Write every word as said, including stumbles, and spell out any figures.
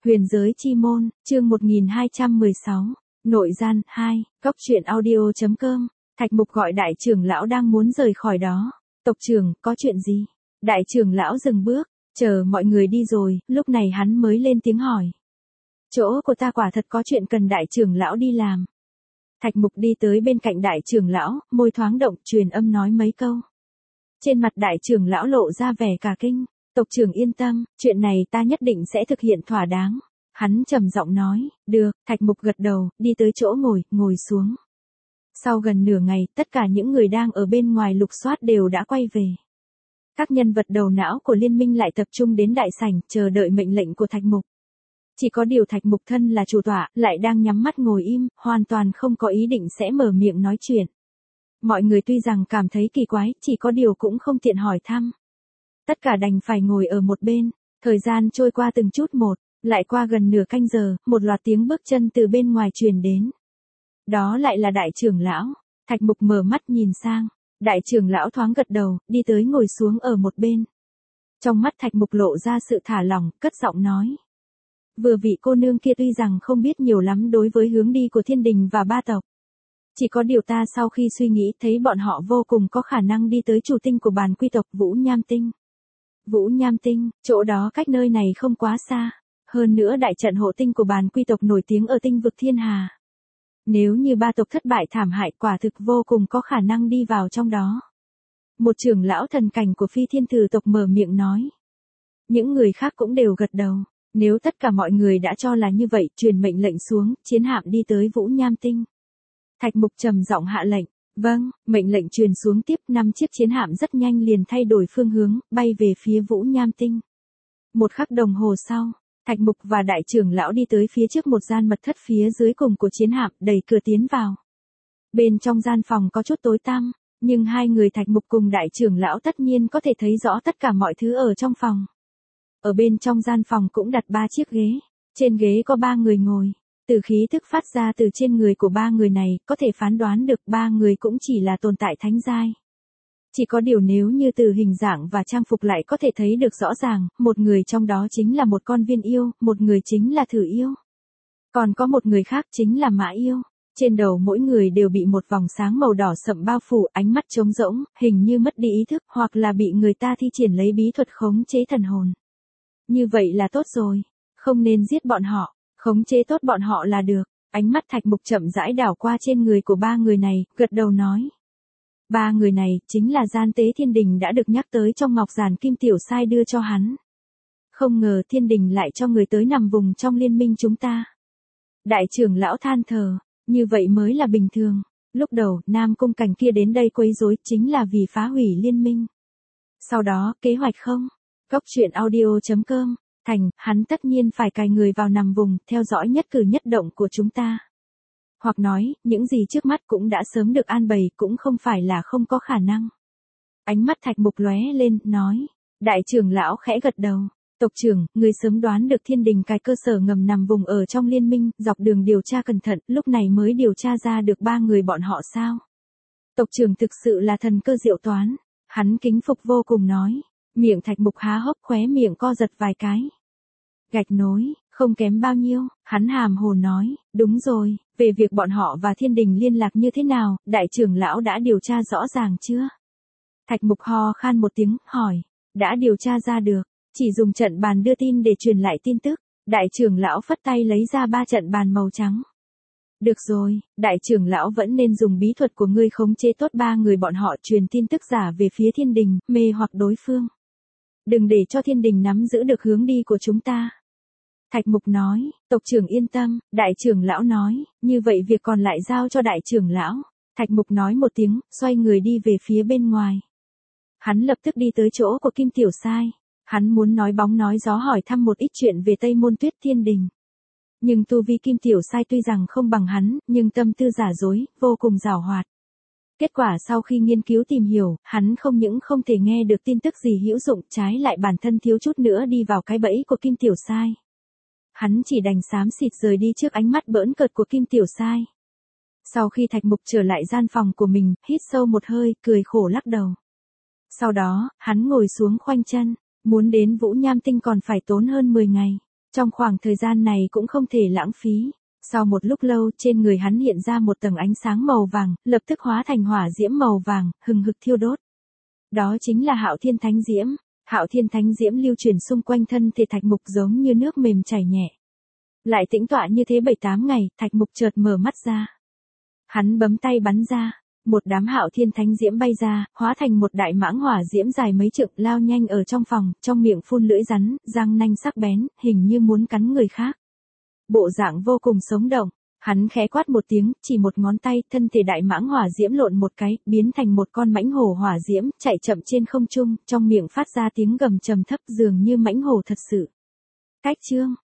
Huyền giới chi môn, chương một nghìn hai trăm mười sáu, nội gian, hai, góc truyện audio.com, Thạch Mục gọi đại trưởng lão đang muốn rời khỏi đó. Tộc trưởng, có chuyện gì? Đại trưởng lão dừng bước, chờ mọi người đi rồi, lúc này hắn mới lên tiếng hỏi. Chỗ của ta quả thật có chuyện cần đại trưởng lão đi làm. Thạch Mục đi tới bên cạnh đại trưởng lão, môi thoáng động, truyền âm nói mấy câu. Trên mặt đại trưởng lão lộ ra vẻ cả kinh. Tộc trưởng yên tâm, chuyện này ta nhất định sẽ thực hiện thỏa đáng. Hắn trầm giọng nói, được, Thạch Mục gật đầu, đi tới chỗ ngồi, ngồi xuống. Sau gần nửa ngày, tất cả những người đang ở bên ngoài lục soát đều đã quay về. Các nhân vật đầu não của liên minh lại tập trung đến đại sảnh, chờ đợi mệnh lệnh của Thạch Mục. Chỉ có điều Thạch Mục thân là chủ tọa, lại đang nhắm mắt ngồi im, hoàn toàn không có ý định sẽ mở miệng nói chuyện. Mọi người tuy rằng cảm thấy kỳ quái, chỉ có điều cũng không tiện hỏi thăm. Tất cả đành phải ngồi ở một bên, thời gian trôi qua từng chút một, lại qua gần nửa canh giờ, một loạt tiếng bước chân từ bên ngoài truyền đến. Đó lại là đại trưởng lão. Thạch Mục mở mắt nhìn sang, đại trưởng lão thoáng gật đầu, đi tới ngồi xuống ở một bên. Trong mắt Thạch Mục lộ ra sự thả lỏng, cất giọng nói. Vừa vị cô nương kia tuy rằng không biết nhiều lắm đối với hướng đi của thiên đình và ba tộc. Chỉ có điều ta sau khi suy nghĩ thấy bọn họ vô cùng có khả năng đi tới chủ tinh của bản quy tộc Vũ Nham Tinh. Vũ Nham Tinh, chỗ đó cách nơi này không quá xa. Hơn nữa đại trận hộ tinh của bản quy tộc nổi tiếng ở tinh vực thiên hà. Nếu như ba tộc thất bại thảm hại quả thực vô cùng có khả năng đi vào trong đó. Một trưởng lão thần cảnh của phi thiên tử tộc mở miệng nói. Những người khác cũng đều gật đầu. Nếu tất cả mọi người đã cho là như vậy, truyền mệnh lệnh xuống, chiến hạm đi tới Vũ Nham Tinh. Thạch Mục trầm giọng hạ lệnh. Vâng, mệnh lệnh truyền xuống tiếp, năm chiếc chiến hạm rất nhanh liền thay đổi phương hướng, bay về phía Vũ Nham Tinh. Một khắc đồng hồ sau, Thạch Mục và đại trưởng lão đi tới phía trước một gian mật thất phía dưới cùng của chiến hạm, đẩy cửa tiến vào. Bên trong gian phòng có chút tối tăm, nhưng hai người Thạch Mục cùng đại trưởng lão tất nhiên có thể thấy rõ tất cả mọi thứ ở trong phòng. Ở bên trong gian phòng cũng đặt ba chiếc ghế, trên ghế có ba người ngồi. Từ khí thức phát ra từ trên người của ba người này, có thể phán đoán được ba người cũng chỉ là tồn tại thánh giai. Chỉ có điều nếu như từ hình dạng và trang phục lại có thể thấy được rõ ràng, một người trong đó chính là một con viên yêu, một người chính là thử yêu. Còn có một người khác chính là mã yêu. Trên đầu mỗi người đều bị một vòng sáng màu đỏ sậm bao phủ, ánh mắt trống rỗng, hình như mất đi ý thức, hoặc là bị người ta thi triển lấy bí thuật khống chế thần hồn. Như vậy là tốt rồi, không nên giết bọn họ. Khống chế tốt bọn họ là được. Ánh mắt Thạch Mục chậm rãi đảo qua trên người của ba người này, gật đầu nói. Ba người này chính là gian tế thiên đình đã được nhắc tới trong ngọc giản kim tiểu sai đưa cho hắn. Không ngờ thiên đình lại cho người tới nằm vùng trong liên minh chúng ta. Đại trưởng lão than thở, như vậy mới là bình thường. Lúc đầu Nam Cung Cảnh kia đến đây quấy rối chính là vì phá hủy liên minh. Sau đó kế hoạch không? Góc truyện audio.com. Thành, hắn tất nhiên phải cài người vào nằm vùng, theo dõi nhất cử nhất động của chúng ta. Hoặc nói, những gì trước mắt cũng đã sớm được an bày, cũng không phải là không có khả năng. Ánh mắt Thạch Mục lóe lên, nói. Đại trưởng lão khẽ gật đầu. Tộc trưởng, người sớm đoán được thiên đình cài cơ sở ngầm nằm vùng ở trong liên minh, dọc đường điều tra cẩn thận, lúc này mới điều tra ra được ba người bọn họ sao. Tộc trưởng thực sự là thần cơ diệu toán. Hắn kính phục vô cùng nói. Miệng Thạch Mục há hốc, khóe miệng co giật vài cái. Gạch nối, không kém bao nhiêu, hắn hàm hồ nói, đúng rồi, về việc bọn họ và thiên đình liên lạc như thế nào, đại trưởng lão đã điều tra rõ ràng chưa? Thạch Mục ho khan một tiếng, hỏi, đã điều tra ra được, chỉ dùng trận bàn đưa tin để truyền lại tin tức, đại trưởng lão phất tay lấy ra ba trận bàn màu trắng. Được rồi, đại trưởng lão vẫn nên dùng bí thuật của ngươi khống chế tốt ba người bọn họ truyền tin tức giả về phía thiên đình, mê hoặc đối phương. Đừng để cho thiên đình nắm giữ được hướng đi của chúng ta. Thạch Mục nói, tộc trưởng yên tâm, đại trưởng lão nói, như vậy việc còn lại giao cho đại trưởng lão. Thạch Mục nói một tiếng, xoay người đi về phía bên ngoài. Hắn lập tức đi tới chỗ của Kim Tiểu Sai. Hắn muốn nói bóng nói gió hỏi thăm một ít chuyện về Tây Môn Tuyết thiên đình. Nhưng tu vi Kim Tiểu Sai tuy rằng không bằng hắn, nhưng tâm tư giả dối, vô cùng giàu hoạt. Kết quả sau khi nghiên cứu tìm hiểu, hắn không những không thể nghe được tin tức gì hữu dụng, trái lại bản thân thiếu chút nữa đi vào cái bẫy của Kim Tiểu Sai. Hắn chỉ đành xám xịt rời đi trước ánh mắt bỡn cợt của Kim Tiểu Sai. Sau khi Thạch Mục trở lại gian phòng của mình, hít sâu một hơi, cười khổ lắc đầu. Sau đó, hắn ngồi xuống khoanh chân, muốn đến Vũ Nham Tinh còn phải tốn hơn mười ngày. Trong khoảng thời gian này cũng không thể lãng phí. Sau một lúc lâu, trên người hắn hiện ra một tầng ánh sáng màu vàng, lập tức hóa thành hỏa diễm màu vàng, hừng hực thiêu đốt. Đó chính là Hạo Thiên Thánh Diễm. Hạo Thiên Thánh Diễm lưu chuyển xung quanh thân thể Thạch Mục giống như nước mềm chảy nhẹ. Lại tĩnh tọa như thế bảy tám ngày, Thạch Mục chợt mở mắt ra. Hắn bấm tay bắn ra, một đám Hạo Thiên Thánh Diễm bay ra, hóa thành một đại mãng hỏa diễm dài mấy trượng lao nhanh ở trong phòng, trong miệng phun lưỡi rắn, răng nanh sắc bén, hình như muốn cắn người khác. Bộ dạng vô cùng sống động, hắn khẽ quát một tiếng, chỉ một ngón tay, thân thể đại mãng hỏa diễm lộn một cái, biến thành một con mãnh hổ hỏa diễm, chạy chậm trên không trung, trong miệng phát ra tiếng gầm trầm thấp dường như mãnh hổ thật sự. Cách chương